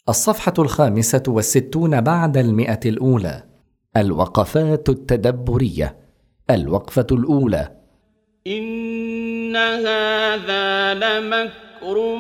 الصفحة 65 بعد 100 الأولى. الوقفات التدبرية. الوقفة الأولى: إن هذا لمكر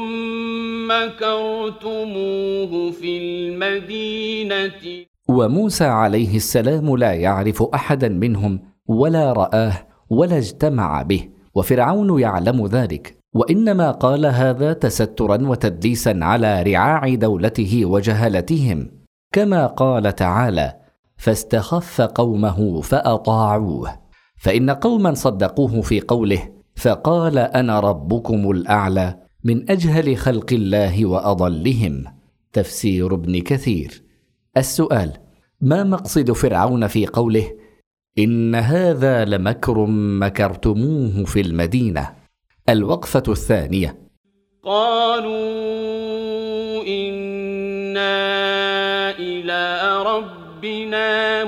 مكرتموه في المدينة. وموسى عليه السلام لا يعرف أحدا منهم ولا رآه ولا اجتمع به، وفرعون يعلم ذلك، وإنما قال هذا تسترا وتدليسا على رعاع دولته وجهلتهم، كما قال تعالى: فاستخف قومه فأطاعوه. فإن قوما صدقوه في قوله فقال أنا ربكم الأعلى من أجهل خلق الله وأضلهم. تفسير ابن كثير. السؤال: ما مقصد فرعون في قوله إن هذا لمكر مكرتموه في المدينة؟ الوقفة الثانية: قالوا إنا إلى ربنا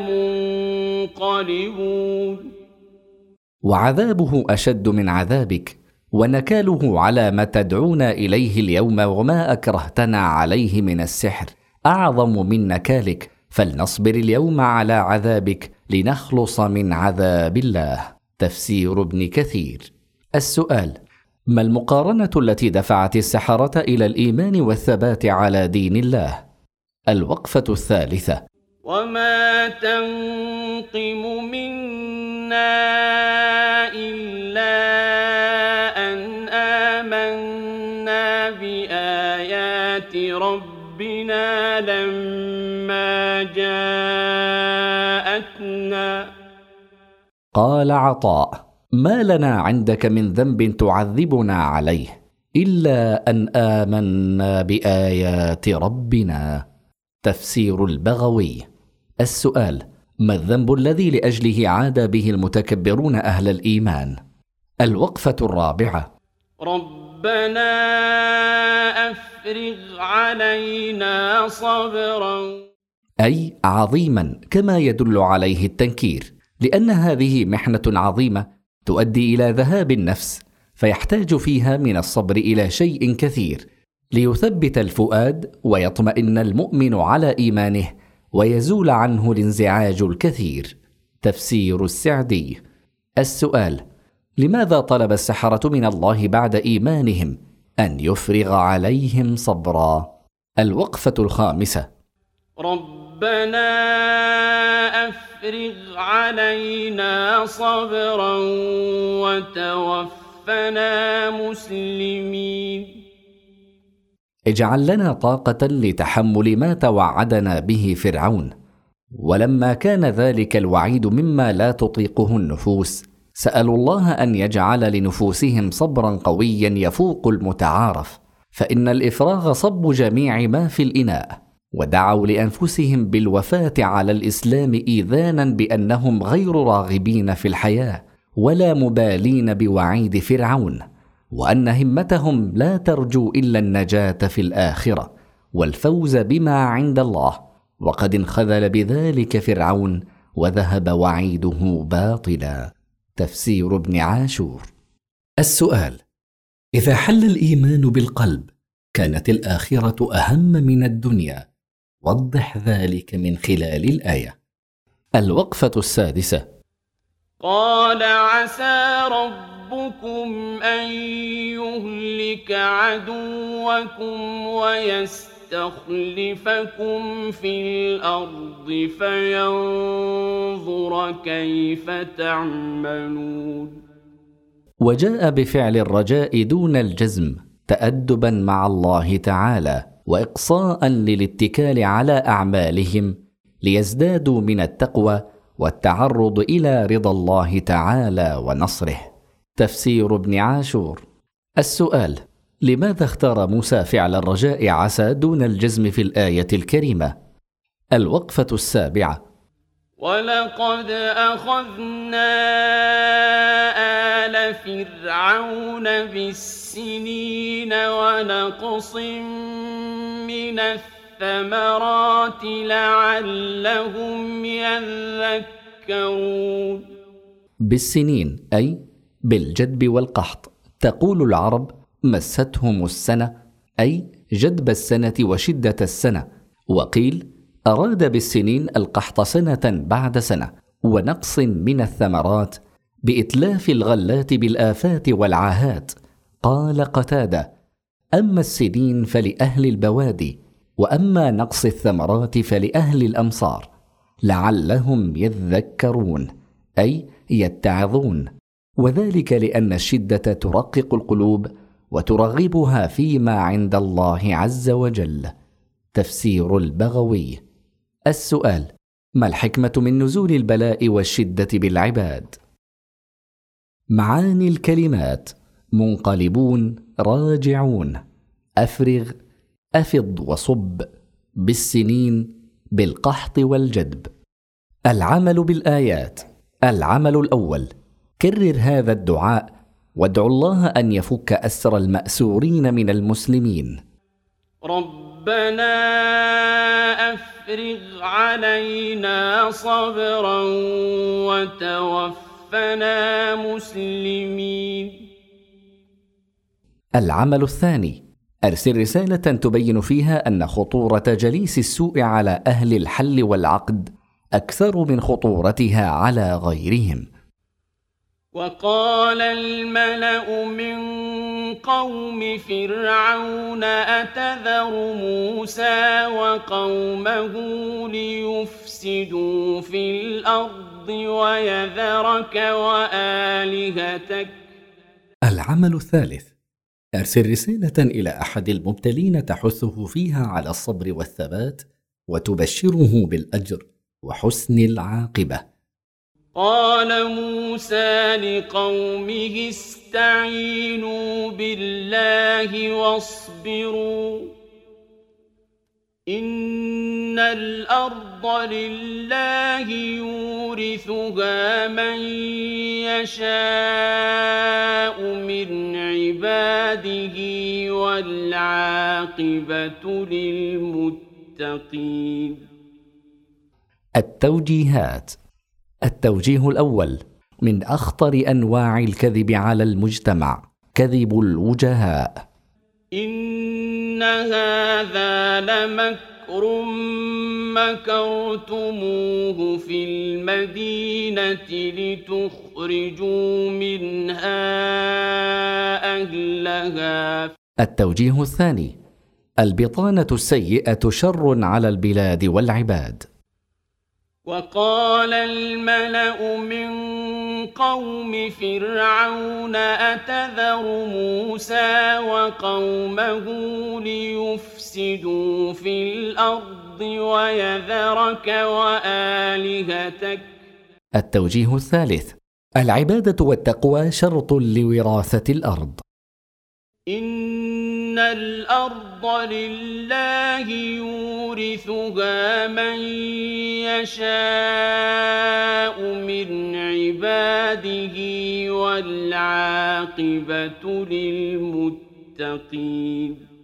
منقلبون. وعذابه أشد من عذابك، ونكاله على ما تدعونا إليه اليوم وما أكرهتنا عليه من السحر أعظم من نكالك، فلنصبر اليوم على عذابك لنخلص من عذاب الله. تفسير ابن كثير. السؤال: ما المقارنة التي دفعت السحرة إلى الإيمان والثبات على دين الله؟ الوقفة الثالثة: وما تنقم منا إلا أن آمنا بآيات ربنا لما جاءتنا. قال عطاء: ما لنا عندك من ذنب تعذبنا عليه إلا أن آمنا بآيات ربنا. تفسير البغوي. السؤال: ما الذنب الذي لأجله عاد به المتكبرون أهل الإيمان؟ الوقفة الرابعة: ربنا أفرغ علينا صبرا. أي عظيما، كما يدل عليه التنكير، لأن هذه محنة عظيمة تؤدي إلى ذهاب النفس، فيحتاج فيها من الصبر إلى شيء كثير ليثبت الفؤاد ويطمئن المؤمن على إيمانه ويزول عنه الانزعاج الكثير. تفسير السعدي. السؤال: لماذا طلب السحرة من الله بعد إيمانهم أن يفرغ عليهم صبرا؟ الوقفة الخامسة: ربنا أفرغ علينا صبرا وتوفنا مسلمين. اجعل لنا طاقة لتحمل ما توعدنا به فرعون، ولما كان ذلك الوعيد مما لا تطيقه النفوس، سألوا الله أن يجعل لنفوسهم صبرا قويا يفوق المتعارف، فإن الإفراغ صب جميع ما في الإناء، ودعوا لأنفسهم بالوفاة على الإسلام إيذانا بأنهم غير راغبين في الحياة ولا مبالين بوعيد فرعون، وأن همتهم لا ترجو إلا النجاة في الآخرة والفوز بما عند الله، وقد انخذل بذلك فرعون وذهب وعيده باطلا. تفسير ابن عاشور. السؤال: إذا حل الإيمان بالقلب كانت الآخرة أهم من الدنيا، وضح ذلك من خلال الآية. الوقفة السادسة: قال عسى ربكم أن يهلك عدوكم ويستخلفكم في الأرض فينظر كيف تعملون. وجاء بفعل الرجاء دون الجزم تأدبا مع الله تعالى وإقصاء للاتكال على أعمالهم ليزدادوا من التقوى والتعرض إلى رضا الله تعالى ونصره. تفسير ابن عاشور. السؤال: لماذا اختار موسى فعل الرجاء عسى دون الجزم في الآية الكريمة؟ الوقفة السابعة: ولقد أخذنا آل فرعون بالسنين ونقص من الثمرات لعلهم يذكرون. بالسنين أي بالجدب والقحط. تقول العرب: مستهم السنة، أي جدب السنة وشدة السنة، وقيل أراد بالسنين القحط سنة بعد سنة، ونقص من الثمرات بإتلاف الغلات بالآفات والعاهات. قال قتادة: أما السنين فلأهل البوادي، وأما نقص الثمرات فلأهل الأمصار، لعلهم يذكرون، أي يتعظون، وذلك لأن الشدة ترقق القلوب وترغبها فيما عند الله عز وجل. تفسير البغوي. السؤال: ما الحكمة من نزول البلاء والشدة بالعباد؟ معاني الكلمات: منقلبون، راجعون، أفرغ، أفض وصب، بالسنين، بالقحط والجدب. العمل بالآيات. العمل الأول: كرر هذا الدعاء وادعو الله أن يفك أسر المأسورين من المسلمين. ربنا أفرغ علينا صبرا وتوفنا مسلمين. العمل الثاني: أرسل رسالة تبين فيها أن خطورة جليس السوء على أهل الحل والعقد أكثر من خطورتها على غيرهم. وقال الملأ من قوم فرعون أتذر موسى وقومه ليفسدوا في الأرض ويذرك وآلهتك. العمل الثالث: أرسل رسالة إلى أحد المبتلين تحثه فيها على الصبر والثبات وتبشره بالأجر وحسن العاقبة. قال موسى لقومه استعينوا بالله واصبروا إن الأرض لله يورثها من يشاء من عباده والعاقبة للمتقين. التوجيهات. التوجيه الأول: من أخطر أنواع الكذب على المجتمع كذب الوجهاء. إن هذا لمكر مكرتموه في المدينة لتخرجوا منها أهلها. التوجيه الثاني: البطانة السيئة شر على البلاد والعباد. وقال الملأ من قوم فرعون أتذر موسى وقومه ليفسدوا في الأرض ويذرك وآلهتك. التوجيه الثالث: العبادة والتقوى شرط لوراثة الأرض. إن الأرض لله يورثها من يشاء من عباده والعاقبة للمتقين.